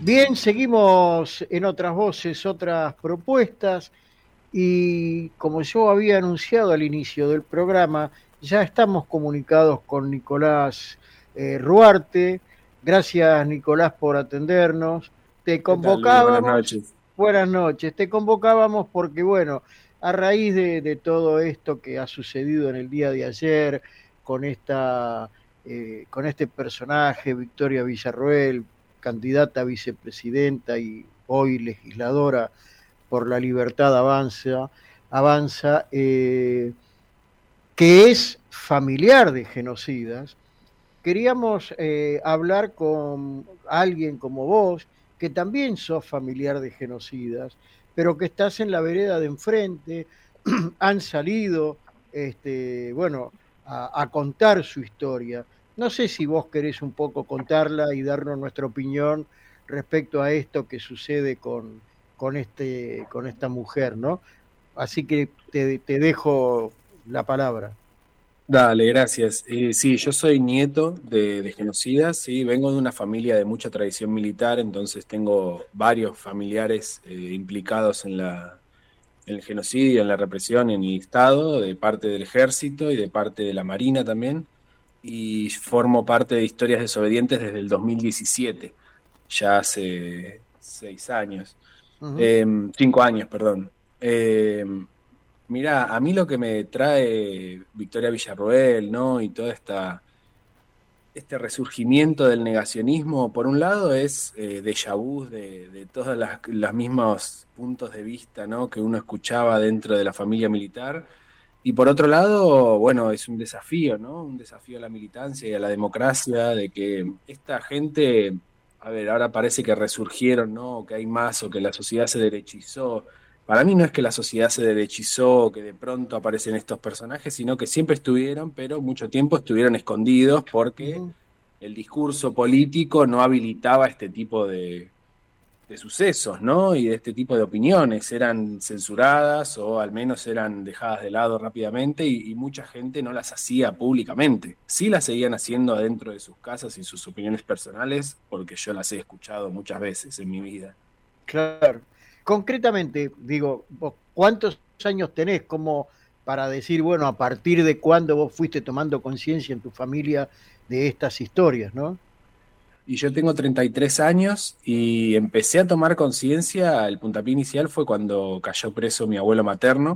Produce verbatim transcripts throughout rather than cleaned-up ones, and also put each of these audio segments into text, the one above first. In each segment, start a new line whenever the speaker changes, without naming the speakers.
Bien, seguimos en otras voces, otras propuestas y como yo había anunciado al inicio del programa, ya estamos comunicados con Nicolás eh, Ruarte. Gracias, Nicolás, por atendernos. Te
¿Qué tal, Luis? Buenas
convocábamos,
noches.
buenas noches, te convocábamos porque, bueno, a raíz de, de todo esto que ha sucedido en el día de ayer con esta, eh, con este personaje, Victoria Villarroel, candidata a vicepresidenta y hoy legisladora por la libertad avanza, avanza eh, que es familiar de genocidas. Queríamos eh, hablar con alguien como vos, que también sos familiar de genocidas, pero que estás en la vereda de enfrente, han salido, este, bueno, a, a contar su historia. No sé si vos querés un poco contarla y darnos nuestra opinión respecto a esto que sucede con, con, este, con esta mujer, ¿no? Así que te, te dejo la palabra.
Dale, gracias. Eh, sí, yo soy nieto de, de genocidas, sí, vengo de una familia de mucha tradición militar, entonces tengo varios familiares eh, implicados en la, en el genocidio, en la represión en el Estado, de parte del ejército y de parte de la Marina también, y formo parte de Historias Desobedientes desde el dos mil diecisiete, ya hace seis años,
Ujú.
Eh, cinco años, perdón. Eh, Mirá, a mí lo que me trae Victoria Villarroel, ¿no? Y todo esta, este resurgimiento del negacionismo, por un lado, es eh, déjà vu de, de todos las, los mismos puntos de vista, ¿no? Que uno escuchaba dentro de la familia militar. Y por otro lado, bueno, es un desafío, ¿no? Un desafío a la militancia y a la democracia, de que esta gente, a ver, ahora parece que resurgieron, ¿no? O que hay más, o que la sociedad se derechizó. Para mí no es que la sociedad se derechizó o que de pronto aparecen estos personajes, sino que siempre estuvieron, pero mucho tiempo estuvieron escondidos porque
Ujú.
el discurso político no habilitaba este tipo de, de sucesos, ¿no? Y de este tipo de opiniones. Eran censuradas o al menos eran dejadas de lado rápidamente y, y mucha gente no las hacía públicamente. Sí las seguían haciendo adentro de sus casas y sus opiniones personales, porque yo las he escuchado muchas veces en mi vida.
Claro. Concretamente, digo, vos, ¿cuántos años tenés como para decir, bueno, a partir de cuándo vos fuiste tomando conciencia en tu familia de estas historias, ¿no?
Y yo tengo treinta y tres años y empecé a tomar conciencia, el puntapié inicial fue cuando cayó preso mi abuelo materno,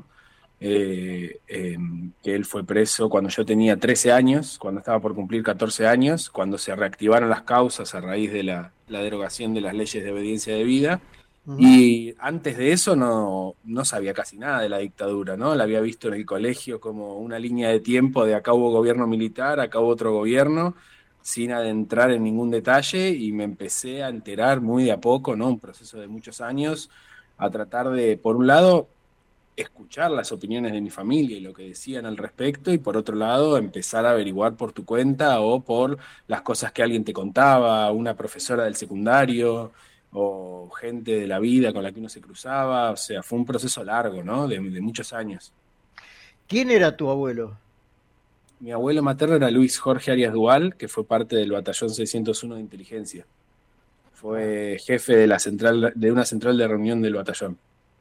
eh, eh, que él fue preso cuando yo tenía trece años, cuando estaba por cumplir catorce años, cuando se reactivaron las causas a raíz de la, la derogación de las leyes de obediencia debida.
Ujú.
Y antes de eso no, no sabía casi nada de la dictadura, ¿no? La había visto en el colegio como una línea de tiempo de acá hubo gobierno militar, acá hubo otro gobierno, sin adentrar en ningún detalle y me empecé a enterar muy de a poco, ¿no? Un proceso de muchos años, a tratar de, por un lado, escuchar las opiniones de mi familia y lo que decían al respecto, y por otro lado, empezar a averiguar por tu cuenta o por las cosas que alguien te contaba, una profesora del secundario o gente de la vida con la que uno se cruzaba. O sea, fue un proceso largo, ¿no? De, de muchos años.
¿Quién era tu abuelo?
Mi abuelo materno era Luis Jorge Arias Dual, que fue parte del batallón seiscientos uno de inteligencia.
Ah.
Fue jefe de la central, de una central de reunión del batallón.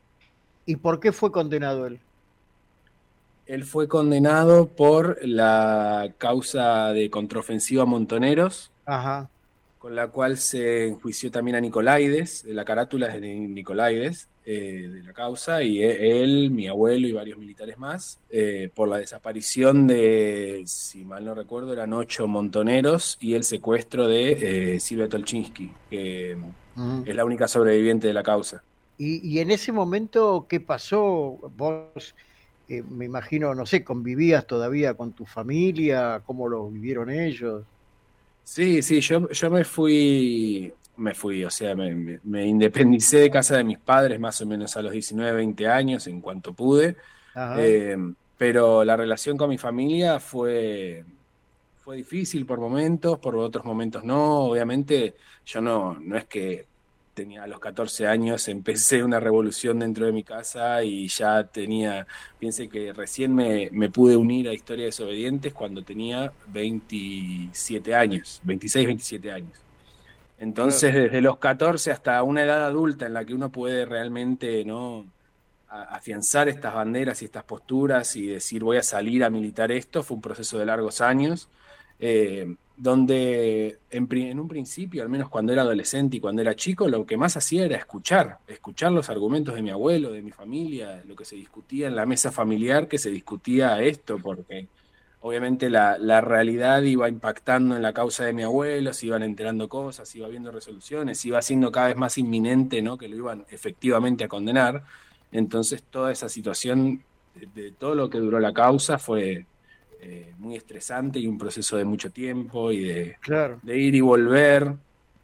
¿Y por qué fue condenado él?
Él fue condenado por la causa de contraofensiva a Montoneros,
Ajá.
con la cual se enjuició también a Nicolaides. La carátula es de Nicolaides, eh, de la causa, y e- él, mi abuelo y varios militares más, eh, por la desaparición de, si mal no recuerdo, eran ocho montoneros y el secuestro de eh, Silvia Tolchinsky, que
Ujú.
es la única sobreviviente de la causa.
Y, y en ese momento, ¿qué pasó? Vos, eh, me imagino, no sé, ¿convivías todavía con tu familia? ¿Cómo lo vivieron ellos?
Sí, sí, yo, yo me fui, me fui, o sea, me, me- me independicé de casa de mis padres más o menos a los diecinueve, veinte años, en cuanto pude.
Ajá.
Eh, pero la relación con mi familia fue, fue difícil por momentos, por otros momentos no. Obviamente, yo no, no es que tenía a los catorce años, empecé una revolución dentro de mi casa y ya tenía, piense que recién me, me pude unir a Historia Desobedientes cuando tenía veintisiete años, veintiséis, veintisiete años. Entonces, desde los catorce hasta una edad adulta en la que uno puede realmente, ¿no?, a- afianzar estas banderas y estas posturas y decir voy a salir a militar esto, fue un proceso de largos años, eh, donde en, pri- en un principio, al menos cuando era adolescente y cuando era chico, lo que más hacía era escuchar, escuchar los argumentos de mi abuelo, de mi familia, lo que se discutía en la mesa familiar, que se discutía esto, porque obviamente la, la realidad iba impactando en la causa de mi abuelo, se iban enterando cosas, iba viendo resoluciones, iba siendo cada vez más inminente, ¿no?, que lo iban efectivamente a condenar. Entonces toda esa situación de, de todo lo que duró la causa fue eh, muy estresante y un proceso de mucho tiempo y de,
Claro.
de ir y volver.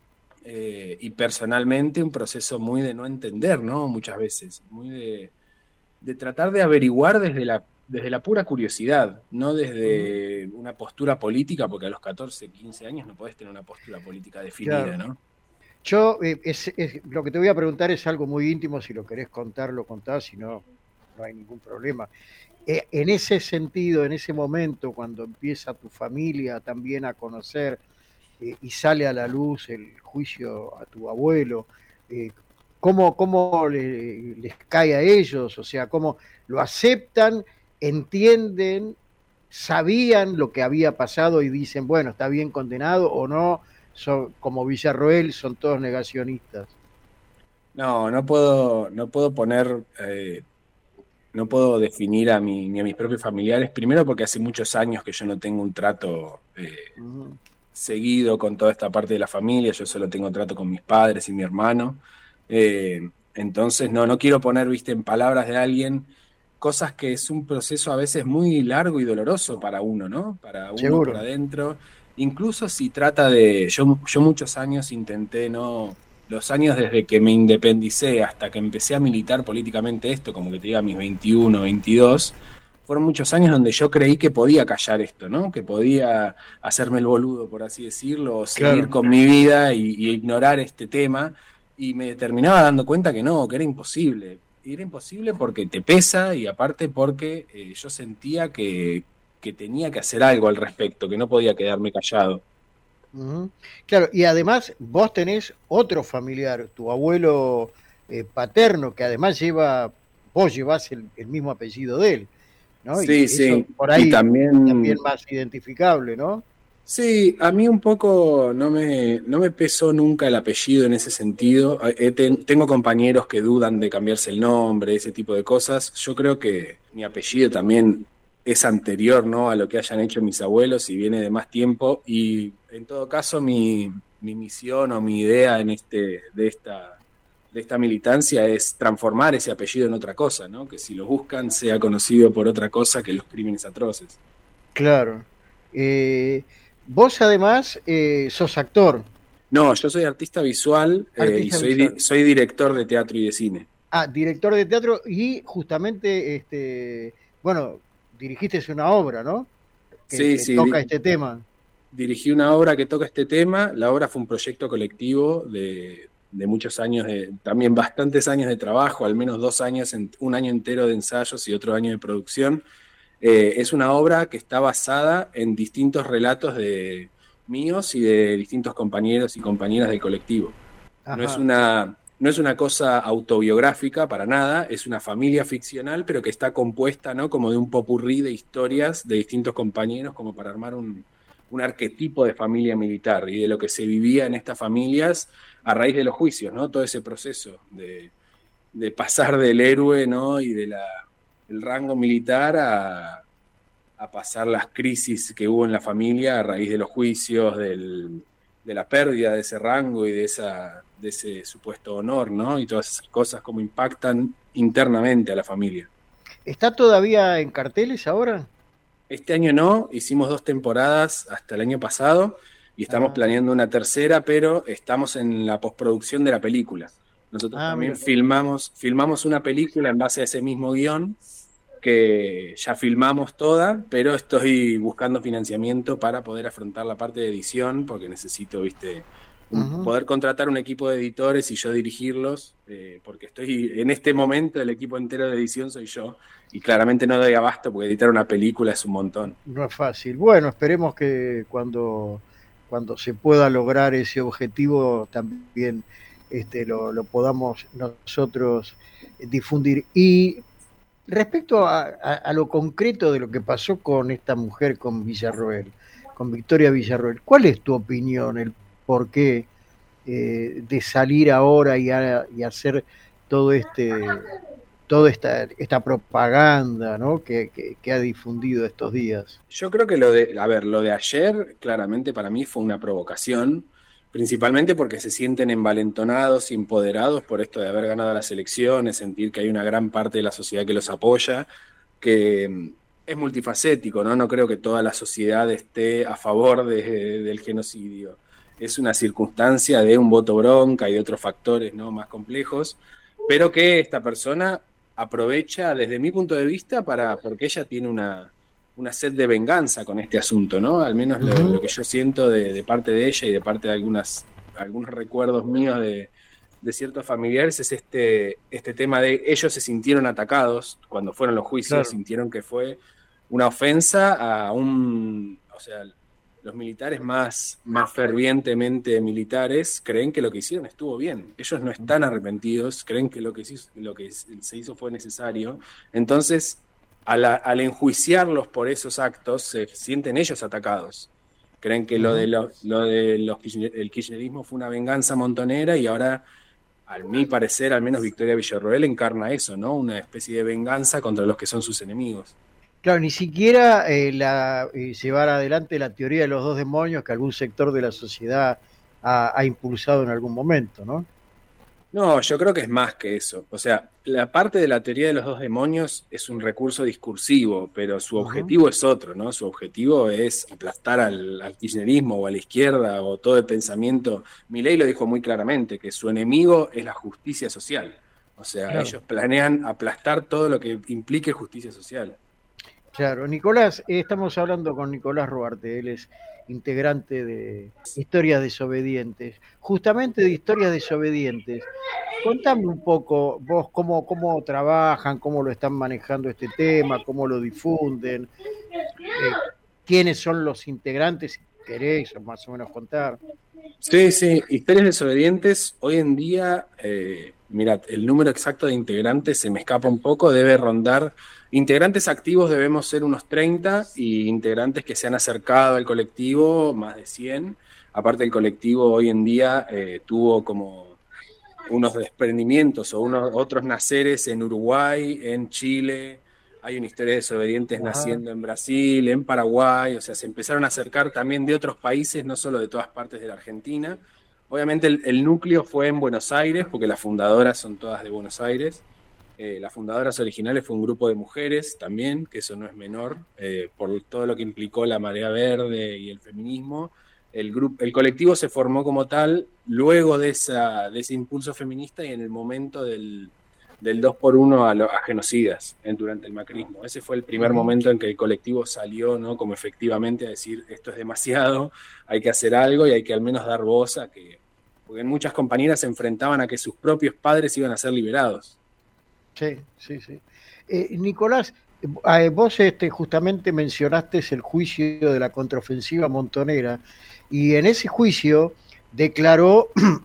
Eh, y personalmente un proceso muy de no entender, ¿no? Muchas veces, muy de, de tratar de averiguar desde la, desde la pura curiosidad, no
Ujú.
desde una postura política, porque a los catorce, quince años no podés tener una postura política definida,
Claro.
¿no?
Yo, eh, es, es- lo que te voy a preguntar es algo muy íntimo, si lo querés contar, lo contás, si no, no hay ningún problema. Eh, en ese sentido, en ese momento, cuando empieza tu familia también a conocer eh, y sale a la luz el juicio a tu abuelo, eh, ¿cómo, cómo le- les cae a ellos? O sea, ¿cómo lo aceptan, entienden, sabían lo que había pasado y dicen, bueno, está bien condenado o no? Son, como Villarroel, son todos negacionistas.
No, no puedo, no puedo poner, eh, no puedo definir a mi, ni a mis propios familiares, primero porque hace muchos años que yo no tengo un trato eh,
Ujú.
seguido con toda esta parte de la familia, yo solo tengo trato con mis padres y mi hermano. Eh, entonces, no, no quiero poner, viste, en palabras de alguien cosas que es un proceso a veces muy largo y doloroso para uno, ¿no? Para uno por
Seguro.
adentro. Incluso si trata de, yo, yo muchos años intenté, ¿no? Los años desde que me independicé hasta que empecé a militar políticamente esto, como que te diga mis veintiuno, veintidós, fueron muchos años donde yo creí que podía callar esto, ¿no? Que podía hacerme el boludo, por así decirlo, o seguir
Claro.
con mi vida y, y ignorar este tema. Y me terminaba dando cuenta que no, que era imposible. Era imposible porque te pesa y aparte porque eh, yo sentía que, que tenía que hacer algo al respecto, que no podía quedarme callado.
Ujú. Claro, y además vos tenés otro familiar, tu abuelo eh, paterno, que además lleva, vos llevás el, el mismo apellido de él, ¿no? Y
Sí,
eso
sí.
por
Y
ahí también
también,
más identificable, ¿no?
sí, a mí un poco no me, no me pesó nunca el apellido en ese sentido. Eh, ten- tengo compañeros que dudan de cambiarse el nombre, ese tipo de cosas. Yo creo que mi apellido también es anterior, ¿no?, a lo que hayan hecho mis abuelos y viene de más tiempo. Y en todo caso, mi, mi misión o mi idea en este, de esta, de esta militancia es transformar ese apellido en otra cosa, ¿no? Que si lo buscan sea conocido por otra cosa que los crímenes atroces.
Claro. Eh, vos además eh, sos actor,
No, yo soy artista visual eh, y
artista
soy, di-
visual.
soy director de teatro y de cine.
Ah, director de teatro y justamente, este, bueno, dirigiste una obra, ¿no? Que,
Sí,
que
sí,
toca
di-
este tema.
dirigí una obra que toca este tema. La obra fue un proyecto colectivo de, de muchos años, de, también bastantes años de trabajo, al menos dos años, en, un año entero de ensayos y otro año de producción. Eh, es una obra que está basada en distintos relatos de míos y de distintos compañeros y compañeras del colectivo. No es
Ajá.
una, no es una cosa autobiográfica para nada, es una familia ficcional, pero que está compuesta, ¿no?, como de un popurrí de historias de distintos compañeros, como para armar un, un arquetipo de familia militar y de lo que se vivía en estas familias a raíz de los juicios, ¿no? Todo ese proceso de, de pasar del héroe, ¿no?, y de la, el rango militar a, a pasar las crisis que hubo en la familia a raíz de los juicios, del, de la pérdida de ese rango y de, esa, de ese supuesto honor, ¿no? Y todas esas cosas como impactan internamente a la familia.
¿Está todavía en carteles ahora?
Este año no, hicimos dos temporadas hasta el año pasado y estamos
Ah,
planeando una tercera, pero estamos en la postproducción de la película. Nosotros
ah,
también
mira.
filmamos, filmamos una película en base a ese mismo guión que ya filmamos toda, pero estoy buscando financiamiento para poder afrontar la parte de edición, porque necesito, viste, un-
Ujú.
poder contratar un equipo de editores y yo dirigirlos, eh, porque estoy en este momento el equipo entero de edición soy yo, y claramente no doy abasto porque editar una película es un montón.
No es fácil. Bueno, esperemos que cuando cuando se pueda lograr ese objetivo también este, lo, lo podamos nosotros difundir. Y respecto a, a, a lo concreto de lo que pasó con esta mujer, con Villarroel, con Victoria Villarroel, ¿cuál es tu opinión, el por qué eh, de salir ahora y, a, y hacer todo este, toda esta, esta propaganda, ¿no? que, que, que ha difundido estos días?
Yo creo que lo de, a ver, lo de ayer claramente para mí fue una provocación, principalmente porque se sienten envalentonados y empoderados por esto de haber ganado las elecciones, sentir que hay una gran parte de la sociedad que los apoya, que mm, es multifacético, ¿no? No creo que toda la sociedad esté a favor de- del genocidio. Es una circunstancia de un voto bronca y de otros factores, ¿no? Más complejos, pero que esta persona aprovecha, desde mi punto de vista, para, porque ella tiene una, una sed de venganza con este asunto, ¿no? Al menos lo,
Ujú.
lo que yo siento de, de parte de ella y de parte de algunas, algunos recuerdos míos de, de ciertos familiares es este, este tema de ellos se sintieron atacados cuando fueron los juicios,
Claro.
sintieron que fue una ofensa a un, o sea, los militares más, más fervientemente militares creen que lo que hicieron estuvo bien. Ellos no están arrepentidos, creen que lo que, se hizo, lo que se hizo fue necesario. Entonces, al, al enjuiciarlos por esos actos, se sienten ellos atacados. Creen que lo de,
Ujú.
lo, lo de los, el kirchnerismo fue una venganza montonera y ahora, a mi parecer, al menos Victoria Villarroel encarna eso, ¿no? Una especie de venganza contra los que son sus enemigos.
Claro, ni siquiera eh, la, eh, llevar adelante la teoría de los dos demonios que algún sector de la sociedad ha, ha impulsado en algún momento, ¿no?
No, yo creo que es más que eso. O sea, la parte de la teoría de los dos demonios es un recurso discursivo, pero su
Ujú.
objetivo es otro, ¿no? Su objetivo es aplastar al, al kirchnerismo o a la izquierda o todo el pensamiento. Milei lo dijo muy claramente, que su enemigo es la justicia social. O sea,
Claro.
ellos planean aplastar todo lo que implique justicia social.
Claro, Nicolás, eh, estamos hablando con Nicolás Ruarte, él es integrante de Historias Desobedientes. Justamente de Historias Desobedientes, contame un poco vos cómo, cómo trabajan, cómo lo están manejando este tema, cómo lo difunden, eh, quiénes son los integrantes, si querés más o menos contar.
Sí, sí, Historias Desobedientes, hoy en día, eh, mirad, el número exacto de integrantes se me escapa un poco, debe rondar, integrantes activos debemos ser unos treinta y integrantes que se han acercado al colectivo, más de cien. Aparte el colectivo hoy en día eh, tuvo como unos desprendimientos o unos otros naceres en Uruguay, en Chile, hay una historia de desobedientes
Ajá.
naciendo en Brasil, en Paraguay, o sea, se empezaron a acercar también de otros países, no solo de todas partes de la Argentina. Obviamente el, el núcleo fue en Buenos Aires, porque las fundadoras son todas de Buenos Aires. Eh, las fundadoras originales fue un grupo de mujeres también, que eso no es menor, eh, por todo lo que implicó la marea verde y el feminismo. El, grupo, el colectivo se formó como tal luego de, esa, de ese impulso feminista y en el momento del, del dos por uno a, lo, a genocidas en, durante el macrismo. Ese fue el primer
Ujú.
momento en que el colectivo salió, ¿no? Como efectivamente a decir esto es demasiado, hay que hacer algo y hay que al menos dar voz a que, porque muchas compañeras se enfrentaban a que sus propios padres iban a ser liberados.
Sí, sí, sí. Eh, Nicolás, eh, vos este, justamente mencionaste el juicio de la contraofensiva montonera y en ese juicio declaró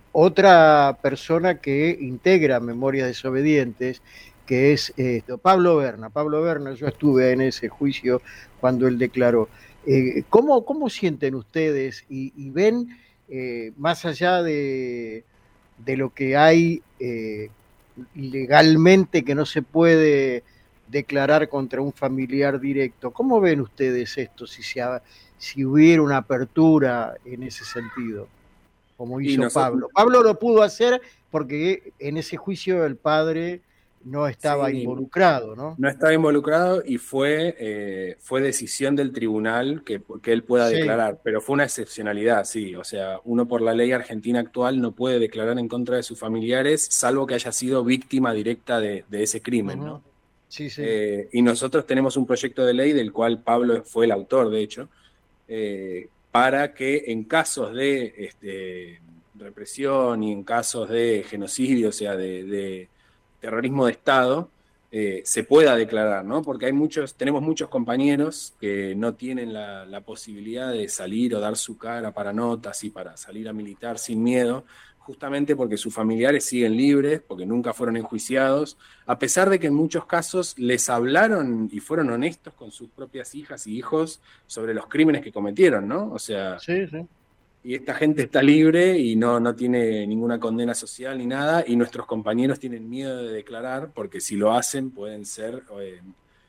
otra persona que integra Memorias Desobedientes, que es eh, Pablo Berna. Pablo Berna, yo estuve en ese juicio cuando él declaró. Eh, ¿cómo, ¿Cómo sienten ustedes y, y ven eh, más allá de, de lo que hay eh, legalmente que no se puede declarar contra un familiar directo? ¿Cómo ven ustedes esto si, se ha, si hubiera una apertura en ese sentido, como
Y
hizo
nosotros,
Pablo? Pablo lo pudo hacer porque en ese juicio el padre no estaba
sí,
involucrado, ¿no?
no estaba involucrado y fue, eh, fue decisión del tribunal que, que él pueda
Sí.
declarar, pero fue una excepcionalidad, sí. O sea, uno por la ley argentina actual no puede declarar en contra de sus familiares, salvo que haya sido víctima directa de, de ese crimen,
Uh-huh.
¿no?
Sí, sí.
Eh, y nosotros tenemos un proyecto de ley del cual Pablo fue el autor, de hecho, eh, para que en casos de este, represión y en casos de genocidio, o sea, de, de terrorismo de Estado, eh, se pueda declarar, ¿no? Porque hay muchos, tenemos muchos compañeros que no tienen la, la posibilidad de salir o dar su cara para notas y para salir a militar sin miedo, justamente porque sus familiares siguen libres, porque nunca fueron enjuiciados, a pesar de que en muchos casos les hablaron y fueron honestos con sus propias hijas y hijos sobre los crímenes que cometieron, ¿no? O sea,
Sí, sí.
y esta gente está libre y no, no tiene ninguna condena social ni nada, y nuestros compañeros tienen miedo de declarar porque si lo hacen pueden ser eh,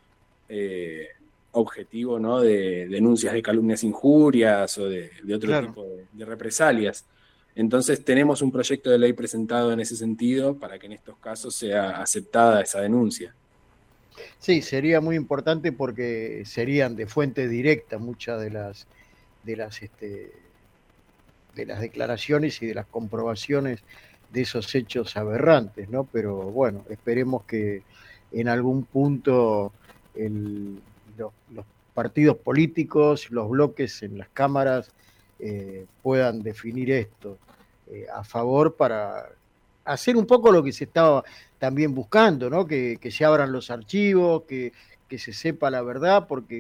eh, objetivo, ¿no? de denuncias de calumnias, injurias o de, de otro
Claro.
tipo de, de represalias. Entonces tenemos un proyecto de ley presentado en ese sentido para que en estos casos sea aceptada esa denuncia.
Sí, sería muy importante porque serían de fuente directa muchas de las de las este, de las declaraciones y de las comprobaciones de esos hechos aberrantes, ¿no? Pero bueno, esperemos que en algún punto el, los, los, partidos políticos, los bloques en las cámaras eh, puedan definir esto eh, a favor para hacer un poco lo que se estaba también buscando, ¿no? Que, que se abran los archivos, que, que se sepa la verdad, porque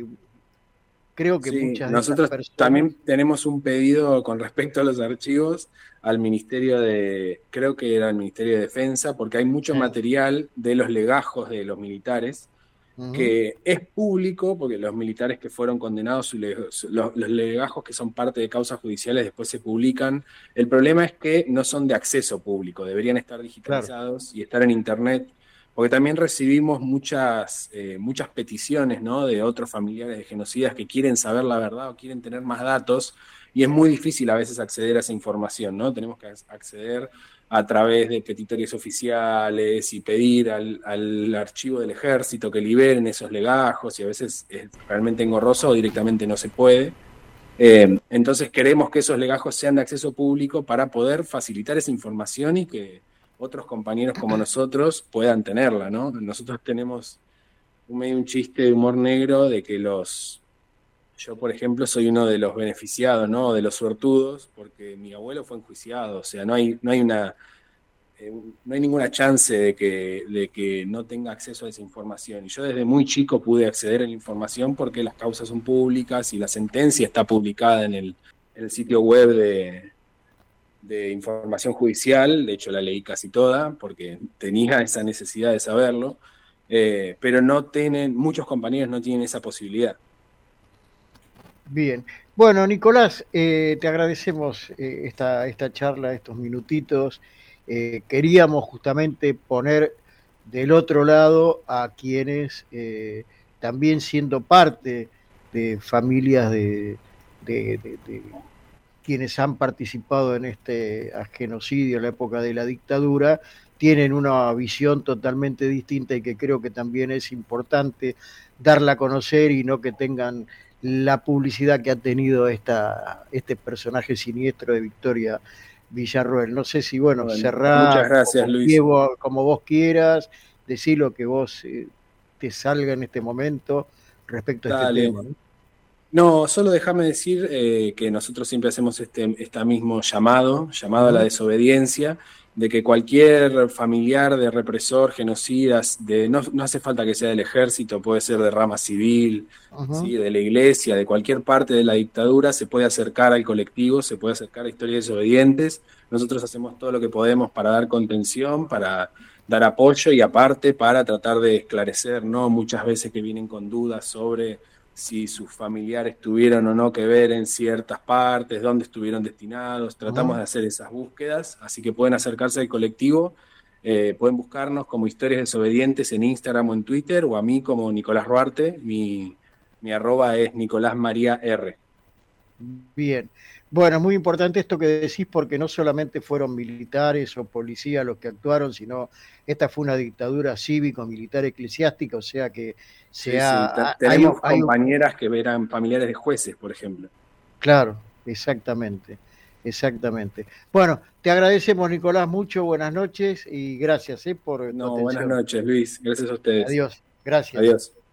creo que
Sí,
muchas de estas
nosotros
personas...
también tenemos un pedido con respecto a los archivos al Ministerio de, creo que era el Ministerio de Defensa, porque hay mucho
Sí.
material de los legajos de los militares
Uh-huh.
que es público, porque los militares que fueron condenados, los, los legajos que son parte de causas judiciales después se publican. El problema es que no son de acceso público, deberían estar
Claro.
digitalizados y estar en internet, porque también recibimos muchas, eh, muchas peticiones, ¿no? De otros familiares de genocidas que quieren saber la verdad o quieren tener más datos, y es muy difícil a veces acceder a esa información, ¿no? Tenemos que acceder a través de petitorios oficiales y pedir al, al archivo del ejército que liberen esos legajos, y a veces es realmente engorroso o directamente no se puede. Eh, entonces queremos que esos legajos sean de acceso público para poder facilitar esa información y que otros compañeros como nosotros puedan tenerla, ¿no? Nosotros tenemos un medio un chiste de humor negro de que los... Yo, por ejemplo, soy uno de los beneficiados, ¿no? De los suertudos, porque mi abuelo fue enjuiciado, o sea, no hay, no hay una... Eh, no hay ninguna chance de que, de que no tenga acceso a esa información. Y yo desde muy chico pude acceder a la información porque las causas son públicas y la sentencia está publicada en el, en el sitio web de, de información judicial. De hecho, la leí casi toda porque tenía esa necesidad de saberlo. Eh, pero no tienen, muchos compañeros no tienen esa posibilidad.
Bien. Bueno, Nicolás, eh, te agradecemos eh, esta, esta charla, estos minutitos. Eh, queríamos justamente poner del otro lado a quienes eh, también siendo parte de familias de, de, de, de quienes han participado en este genocidio en la época de la dictadura, tienen una visión totalmente distinta y que creo que también es importante darla a conocer y no que tengan la publicidad que ha tenido esta, este personaje siniestro de Victoria Villarroel. No sé si, bueno,
Bueno,
cerrá
muchas gracias,
como,
Luis.
como vos quieras, decir lo que vos eh, te salga en este momento respecto a
Dale.
este tema, ¿no?
No, solo déjame decir eh, que nosotros siempre hacemos este, este mismo llamado, llamado uh-huh. a la desobediencia, de que cualquier familiar de represor, genocidas, de, no, no hace falta que sea del ejército, puede ser de rama civil, uh-huh. ¿sí? De la iglesia, de cualquier parte de la dictadura, se puede acercar al colectivo, se puede acercar a Historias Desobedientes. Nosotros hacemos todo lo que podemos para dar contención, para dar apoyo y aparte para tratar de esclarecer, ¿no? Muchas veces que vienen con dudas sobre si sus familiares tuvieron o no que ver en ciertas partes, dónde estuvieron destinados. Tratamos uh-huh. de hacer esas búsquedas, así que pueden acercarse al colectivo, eh, pueden buscarnos como Historias Desobedientes en Instagram o en Twitter, o a mí como Nicolás Ruarte, mi, mi arroba es Nicolás María R.
Bien, bueno, muy importante esto que decís porque no solamente fueron militares o policías los que actuaron, sino esta fue una dictadura cívico-militar eclesiástica, o sea que se
sí,
ha...
Sí. Tenemos
hay,
compañeras
hay...
que eran familiares de jueces, por ejemplo.
Claro, exactamente, exactamente. Bueno, te agradecemos, Nicolás, mucho, buenas noches y gracias eh, por
no,
tu atención.
Buenas noches, Luis, gracias a ustedes.
Adiós, gracias.
Adiós.